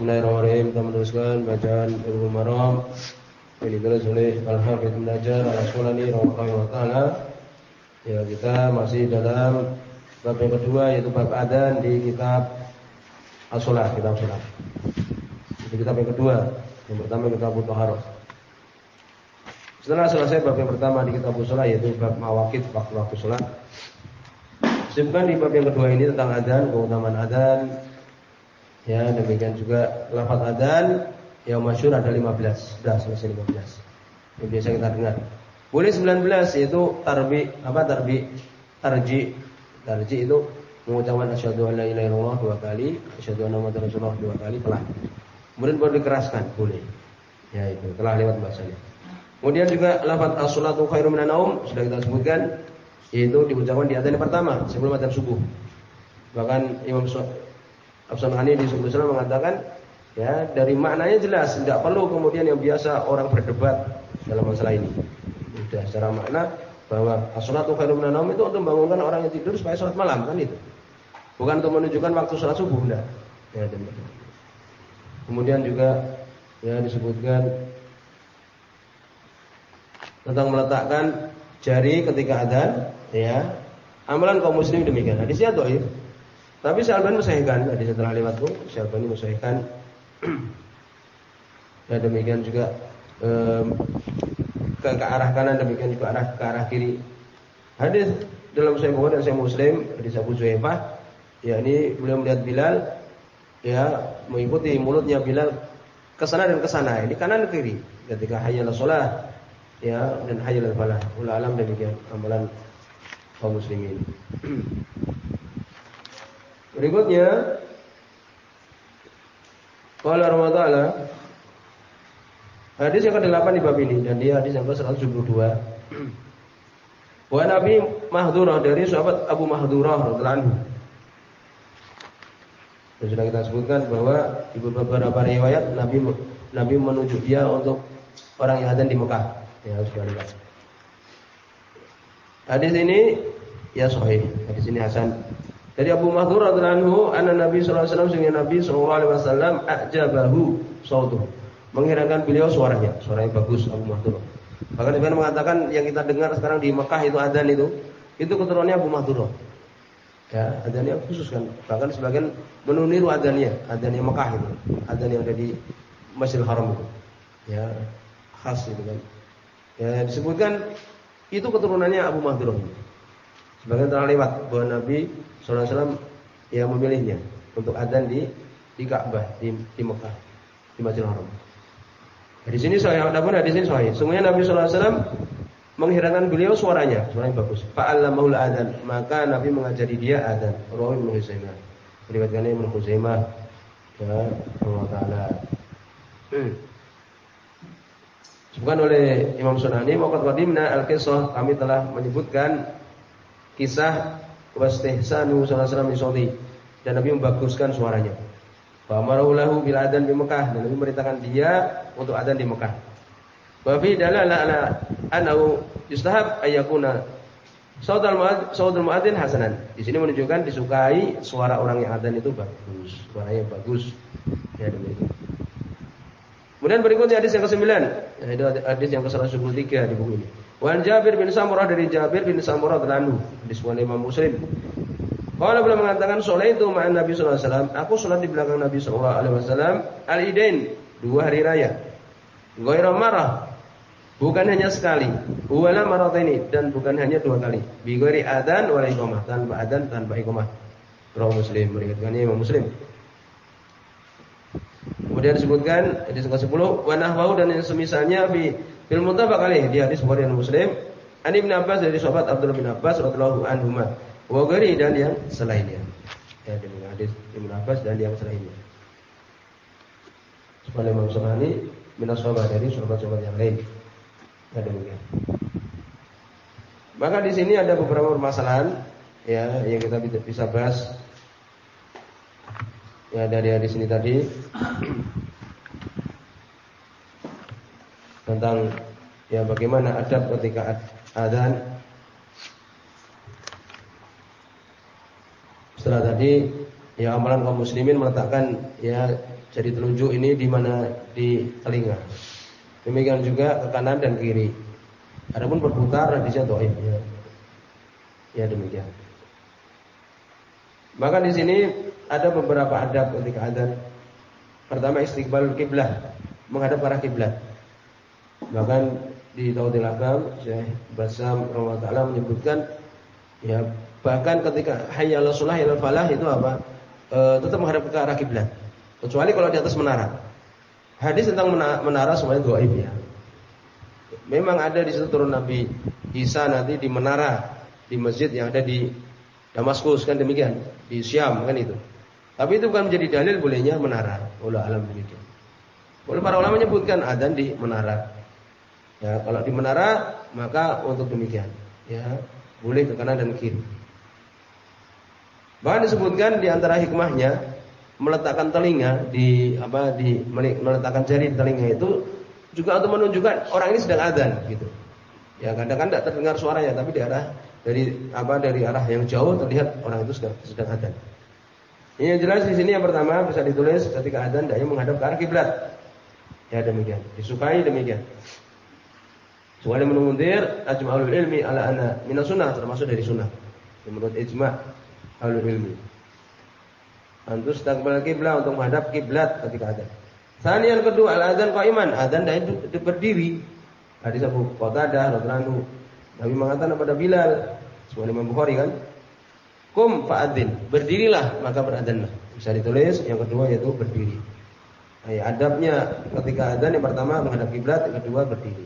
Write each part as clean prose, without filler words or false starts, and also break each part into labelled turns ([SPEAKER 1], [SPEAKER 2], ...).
[SPEAKER 1] Bismillahirrahmanirrahim. Kita meneruskan bacaan Bulughul Maram yang ditulis oleh Al-Hafidz Ibnu Hajar Al-Asqalani rahimahullah taala. Ya, kita masih dalam bab yang kedua, yaitu bab adzan di kitab As-Shalah, kitab Shalah. Itu kitab yang kedua. Yang pertama kitab Thaharah. Setelah selesai bab yang pertama di kitab As-Shalah, yaitu bab mawaqit waktu-waktu salat. Disebutkan di bab yang kedua ini tentang adzan, keutamaan adzan. Ya, demikian juga lafaz adzan yang masyhur ada 15. Sudah selesai 15. Yang biasa kita dengar. Boleh 19, yaitu tarji itu mengucapkan asyhadu an la ilaha illallah 2 kali, asyhadu anna muhammadar rasulullah 2 kali pelan. Kemudian baru dikeraskan, boleh. Ya, itu telah lewat bahasanya. Kemudian juga lafaz as-shalatu khairum minan naum sudah kita sebutkan, yaitu diucapkan di adzan pertama sebelum adzan subuh. Bahkan Imam As-San'ani di Subul Salam mengatakan, ya, dari maknanya jelas, tidak perlu kemudian yang biasa orang berdebat dalam masalah ini. Sudah secara makna bahwa as-shalatu khairum minan naum itu untuk membangunkan orang yang tidur supaya salat malam, kan itu. Bukan untuk menunjukkan waktu salat subuh, enggak. Ya, demikian. Kemudian juga ya disebutkan tentang meletakkan jari ketika adzan, ya. Amalan kaum muslim demikian. Hadisnya dhaif. Tapi Syalbani mensahihkan, hadis setelah lewat pun Syalbani mensahihkan. Ya, demikian juga ke arah kanan, demikian juga ke arah kiri. Hadis dalam Sahih Bukhari dan Sahih Muslim, hadis Abu Juhaifah, ya, ini beliau melihat Bilal, ya, mengikuti mulutnya Bilal ke sana dan ke sana, ini kanan kiri ketika hayya 'alas shalah, ya, dan hayya 'alal falah. Wallahu alam, demikian amalan kaum muslimin. Berikutnya qala Ramadhana, hadis yang ke-8 di bab ini, dan dia hadis yang ke-172. Wa Nabi Mahdurah, dari sahabat Abu Mahdurah radhiyallahu anhu. Dan sudah kita sebutkan bahwa di beberapa riwayat Nabi menunjuk dia untuk orang yang adzan di Mekah. Ya, sudah lihat. Hadis ini ya sahih, hadis ini hasan. Dari Abu Mahdurah radhiyallahu anhu, anna Nabi sallallahu alaihi wasallam, sehingga Nabi sallallahu alaihi wasallam ajabahu sautuh, mengherankan beliau suaranya bagus Abu Mahdurah. Bahkan Ibnu mengatakan yang kita dengar sekarang di Mekah itu adzan itu keturunannya Abu Mahdurah. Ya, adzannya khusus kan. Bahkan sebagian meniru adzannya Mekah itu. Adzan yang ada di Masjidil Haram itu. Ya, khas itu kan. Ya, disebutkan itu keturunannya Abu Mahdurah. Sebagian telah lewat bahwa Nabi sallallahu alaihi wasallam yang memilihnya untuk adzan di Ka'bah di Mekah, di Masjidil Haram. Di sini saya adapun hadis ini sahih. Sungguhnya Nabi sallallahu alaihi wasallam mengherankan beliau suaranya bagus. Fa'allamahul adzan, maka Nabi mengajari dia adzan. Rawi Ibnu Huzaimah. Riwayatnya Ibnu Huzaimah, ya, Allah taala. Disebutkan oleh Imam Sunani, waqad qadimna al-qissah, kami telah menyebutkan kisah wastihsanu sallallahu alaihi wasallam, dan Nabi membaguskan suaranya. Fa amarahu lahu bil adzan di Mekah, dan Nabi memerintahkan dia untuk adzan di Mekah. Wa fi dalala ala annahu yustahab ayyakuna sautul muadzin hasanan. Di sini menunjukkan disukai suara orang yang adzan itu bagus, suaranya bagus. Ya, demikian. Kemudian berikutnya hadis yang ke-9, yaitu hadis yang ke-173 di buku ini. Wa Jabir bin Samurah, dari Jabir bin Samurah radhiyallahu anhu, hadis riwayat Imam Muslim. Kalau beliau mengatakan sholaitu ma'an Nabi sallallahu alaihi wasallam, aku salat di belakang Nabi sallallahu alaihi wasallam al-Idain, 2 hari raya. Ghairu marah, bukan hanya sekali, wala marataini, dan bukan hanya 2 kali. Bi ghairi adzan wala iqamah, tanpa adzan tanpa iqamah. Rawi Muslim, meriwayatkannya Imam Muslim. Kemudian disebutkan hadis ke-10, wa nahwahu, dan yang semisalnya bil muttafaq alaih, di hadis Bukhari dan Muslim. An Ibnu Abbas, dari sahabat Abdullah bin Abbas radhiyallahu anhuma, wa ghairi, dan yang selainnya. Ya, demikian hadis Ibnu Abbas dan yang selainnya. Sebagaimana Imam Sunani minas sahabat, dari sahabat-sahabat yang lain. Ya, demikian. Maka di sini ada beberapa permasalahan, ya, yang kita bisa bahas. Ya, dari hadis ini tadi tentang, ya, bagaimana adab ketika adzan. Setelah tadi, ya, amalan kaum muslimin meletakkan, ya, Jari telunjuk ini di mana? Di telinga. Demikian juga ke kanan dan kiri. Adapun berputar hadisnya dhaif ya. Ya demikian. Maka di sini ada beberapa adab ketika adzan. Pertama istiqbalul kiblah, menghadap ke arah kiblat. Bahkan di Tauhidul Ahkam Syekh Bassam rahimahullah taala menyebutkan ya bahkan ketika hayya 'alas shalah hayya 'alal falah itu apa? Tetap menghadap ke arah kiblat. Kecuali kalau di atas menara. Hadis tentang menara semuanya dhaif ya. Memang ada di situ turun Nabi Isa nanti di menara di masjid yang ada di Damaskus kan demikian, di Syam kan itu. Tapi itu bukan menjadi dalil bolehnya menara. Wallahu alam demikian. Boleh para ulama menyebutkan adzan di menara. Ya, kalau di menara maka untuk demikian. Ya, boleh ke kanan dan kiri. Bahkan disebutkan di antara hikmahnya meletakkan telinga meletakkan jari di telinga itu juga untuk menunjukkan orang ini sedang adzan gitu. Ya, kadang-kadang tidak terdengar suaranya tapi dari arah yang jauh terlihat orang itu sedang adzan. Ini yang jelas di sini yang pertama bisa ditulis ketika adzan hendaknya menghadap ke arah kiblat. Ya demikian, disukai demikian. Soalnya menundir ajma'ul ilmi ala anna minas sunnah termasuk dari sunnah. Menurut ijma' ahlul ilmi. Antus taqbal kiblat untuk menghadap kiblat ketika adzan. Yang kedua al-adzan qa'iman, adzan hendaknya berdiri. Hadis Abu Qatadah radhiyallahu anhu, Nabi mengatakan kepada Bilal, sebuah Imam Bukhari kan, "Qum fa'adzin," berdirilah maka beradzanlah. Bisa ditulis yang kedua yaitu berdiri. Nah, adabnya ketika adzan yang pertama menghadap kiblat, yang kedua berdiri.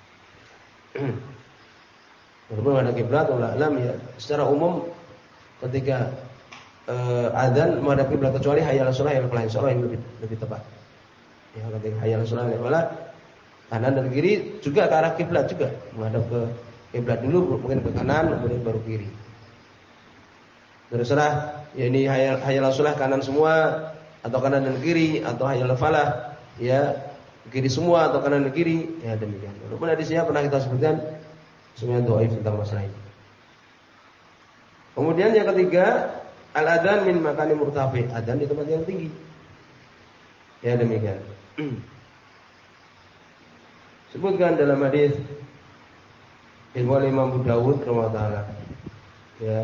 [SPEAKER 1] Walaupun menghadap kiblat wallahu alam ya, secara umum ketika adzan menghadap kiblat kecuali hayya 'alas shalah hayya 'alal falah, insyaallah yang lebih tepat. Ya, ketika hayya 'alas shalah hayya 'alal falah kanan dan kiri juga ke arah kiblat juga, menghadap ke kiblat dulu mungkin ke kanan kemudian baru kiri. Terserah ya ini hayya 'alas shalah kanan semua atau kanan dan kiri atau hayya 'alal falah ya kiri semua atau kanan dan kiri ya demikian. Walaupun hadisnya pernah kita sebutkan semuanya dhaif tentang masalah ini. Kemudian yang ketiga al-adzan min makani murtafi, adzan di tempat yang tinggi. Ya demikian. Sebutkan dalam hadis Imam Abu Dawud rahimahullah taala. Ya.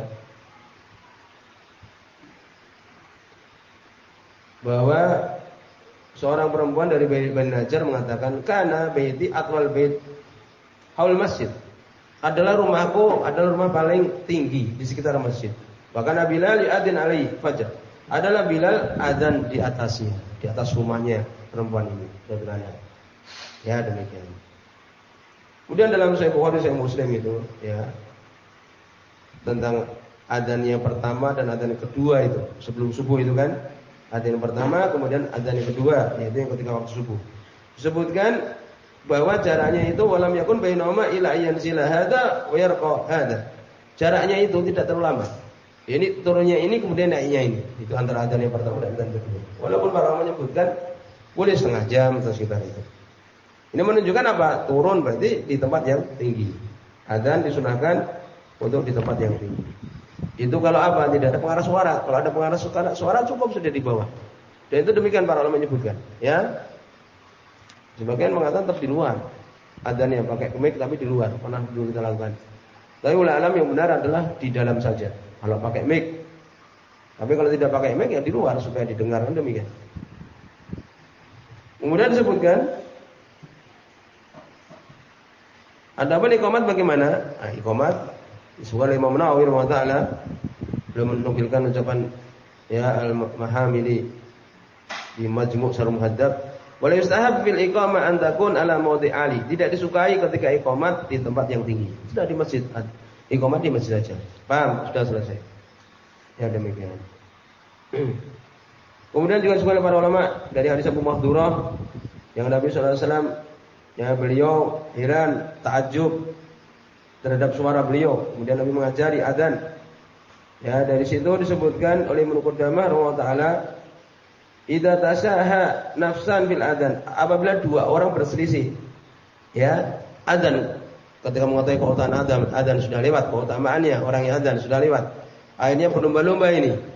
[SPEAKER 1] Bahwa seorang perempuan dari Bani Najjar mengatakan, "Kana baiti atwal bait haul masjid." Adalah rumahku, adalah rumah paling tinggi di sekitar masjid. Bahkan Bilal yu'adzin alaihi fajr. Adalah Bilal adzan di atasnya, di atas rumahnya perempuan ini. Ya demikian. Kemudian dalam Sahih Bukhari Sahih Muslim itu ya tentang adzan yang pertama dan adzan yang kedua itu sebelum subuh itu kan. Adzan yang pertama kemudian adzan yang kedua yaitu yang ketika waktu subuh. Disebutkan bahwa jaraknya itu walam yakun bainahuma ila yanzila hadza wa yarqa hadza. Jaraknya itu tidak terlalu lama. Ini turunnya ini kemudian naiknya ini. Itu antara adzan yang pertama dan adzan kedua. Walaupun para ulama menyebutkan boleh setengah jam atau sekitar itu. Ini menunjukkan apa? Turun berarti di tempat yang tinggi. Adzan disunahkan untuk di tempat yang tinggi. Itu kalau apa? Tidak ada pengarah suara. Kalau ada pengarah suara cukup sudah di bawah. Dan itu demikian para ulama menyebutkan, ya. Sebagian mengatakan tetap di luar. Adzan yang pakai mic tapi di luar. Pernah dulu kita lakukan. Tapi ulama alam yang benar adalah di dalam saja. Kalau pakai mic. Tapi kalau tidak pakai mic ya di luar supaya didengar demikian. Kemudian disebutkan adapun iqamat bagaimana? Nah, iqamat disebutkan Imam Nawawi rahimahullah taala belum menukilkan ucapan ya al-Mahamili di Majmu' Syarh Muhadzab. Wala yustahab fil iqamah an takun ala mawdi' ali. Tidak disukai ketika iqamat di tempat yang tinggi. Sudah di masjid. Iqamat di masjid saja. Paham? Sudah selesai. Ya demikian. Kemudian juga disebutkan para ulama dari hadis Abu Mahdurah yang Nabi sallallahu alaihi wasallam ya beliau heran, takjub terhadap suara beliau. Kemudian Nabi mengajari adzan. Ya, dari situ disebutkan oleh Ibnu Qudamah rahimahullah taala, idza tasaha nafsan bil adzan, apabila dua orang berselisih ya adzan ketika mengetahui keutamaan adzan sudah lewat, keutamaannya orang yang adzan sudah lewat, akhirnya berlomba-lomba ini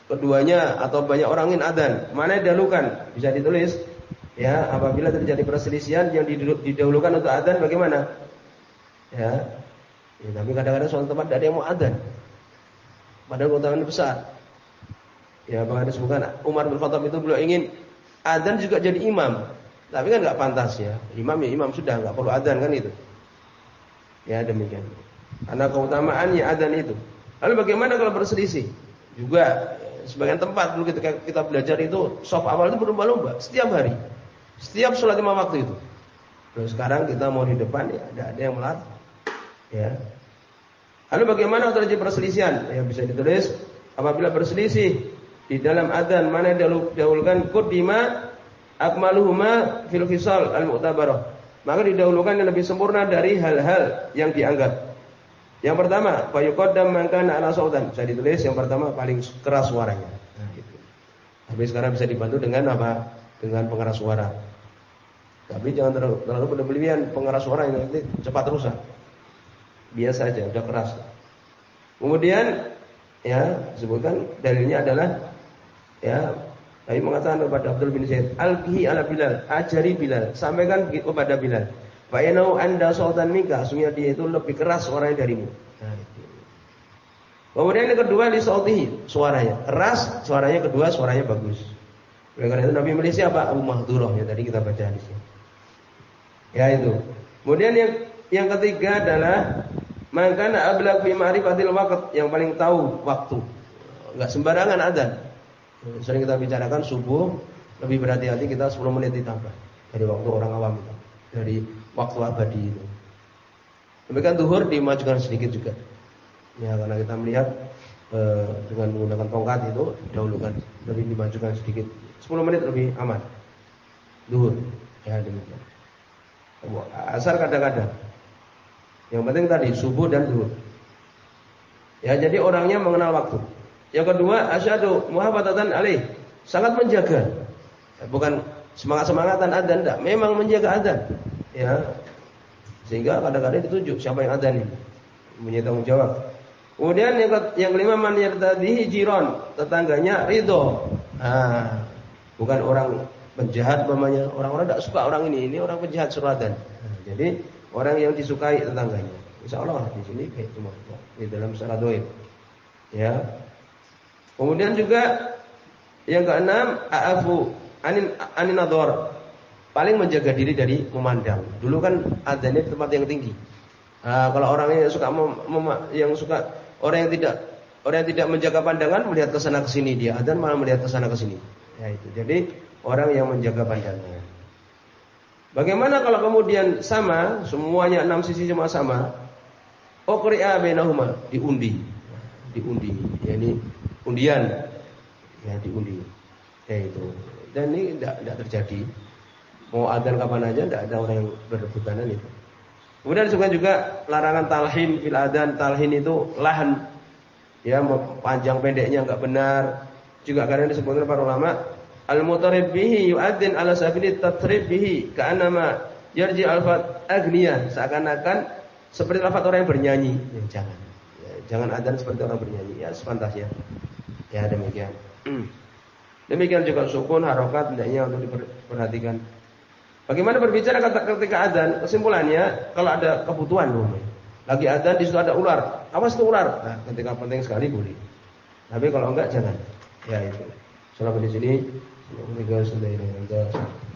[SPEAKER 1] keduanya atau banyak orang ingin adzan, mana yang didahulukan? Bisa ditulis. Ya, apabila terjadi perselisihan yang didahulukan untuk adzan bagaimana? Ya. Ya, tapi kadang-kadang suatu tempat tidak ada yang mau adzan. Padahal keutamaan besar. Ya, bahkan disebutkan Umar bin Khattab itu beliau ingin adzan juga jadi imam. Tapi kan enggak pantas ya. Imam ya imam sudah, enggak perlu adzan kan itu. Ya, demikian. Karena keutamaannya adzan itu. Lalu bagaimana kalau berselisih? Juga sebagian tempat dulu ketika kita belajar itu shaf awal itu berlomba-lomba setiap hari. Setiap sholat 5 waktu itu. Terus sekarang kita mau di depan ya ada yang melarang. Ya. Lalu bagaimana kalau terjadi perselisihan? Ya bisa ditulis apabila berselisih di dalam adzan mana yang didahulukan qaddima akmaluhuma fil fisal al-mu'tabarah. Maka didahulukan yang lebih sempurna dari hal-hal yang dianggap. Yang pertama, fa yuqaddam man kana ala sautan. Bisa ditulis yang pertama paling keras suaranya. Nah, itu. Tapi sekarang bisa dibantu dengan apa? Dengan pengeras suara. Tapi jangan terlalu berlebihan pengeras suara yang nanti cepat rusak. Biasa aja, udah keras. Kemudian ya, sebutkan dalilnya adalah ya, Nabi mengatakan kepada Abdul bin Zaid, "Alqihi ala Bilal, ajari Bilal, sampaikan kepada Bilal. Fa inau anda sautan minka, sungguhnya dia itu lebih keras suaranya darimu." Nah, itu. Kemudian yang kedua li sautihi, suaranya keras, suaranya kedua suaranya bagus. Oleh karena itu Nabi milih siapa? Abu Mahdurah yang tadi kita baca di sini. Ya itu. Kemudian yang ketiga adalah man kana ablaq fi ma'rifatil waqt, yang paling tahu waktu. Enggak sembarangan adzan. Sering kita bicarakan subuh lebih berhati-hati kita 10 menit ditambah dari waktu orang awam itu, dari waktu abadi itu. Demikian zuhur dimajukan sedikit juga. Ya karena kita melihat dengan menggunakan tongkat itu dahulukan, lebih dimajukan sedikit. 10 menit lebih aman. Zuhur. Ya demikian. Asar kadang-kadang. Yang penting tadi subuh dan zuhur. Ya jadi orangnya mengenal waktu. Yang kedua, asyhadu muhafadzatan alaih, sangat menjaga. Bukan semangat-semangatan adzan, enggak, memang menjaga adzan. Ya. Sehingga kadang-kadang ditunjuk siapa yang adzan ini. Punya tanggung jawab. Kemudian yang kelima, man yardadihi jiran, tetangganya ridho. Nah, bukan orang penjahat namanya. Orang-orang enggak suka orang ini orang penjahat suruh adzan. Nah, jadi orang yang disukai tetangganya. Insyaallah di sini kayak cuma di dalam syarat doib. Ya. Kemudian juga yang keenam, a'afu anin nadhar, paling menjaga diri dari memandang. Dulu kan adzannya di tempat yang tinggi. Nah, kalau orangnya orang yang tidak menjaga pandangan melihat ke sana ke sini, dia adzan malah melihat ke sana ke sini. Ya itu. Jadi orang yang menjaga pandangan. Bagaimana kalau kemudian sama, semuanya 6 sisi cuma sama? Uqri'a bainahuma, diundi. Ya ini undian, ya diundi, ya itu. Dan ini tidak terjadi. Mau adzan kapan aja, tidak ada orang yang berebutan itu. Kemudian juga larangan talhin fil adzan. Talhin itu lahan, ya panjang pendeknya enggak benar. Juga karena disebutkan para ulama, al-mutarib bihi yu'adzin ala sabili tatrib bihi ka'annama yarji alfat agniya, seakan-akan seperti lafaz orang yang bernyanyi. Ya, jangan adzan seperti orang bernyanyi, ya sepantasnya. Ya demikian. Demikian juga sukun, harokat, hendaknya untuk diperhatikan. Bagaimana berbicara ketika adzan? Kesimpulannya, kalau ada kebutuhan lagi adzan di situ ada ular, awas itu ular. Nah, ketika penting sekali boleh. Tapi kalau enggak jangan. Ya itu. Sampai di sini.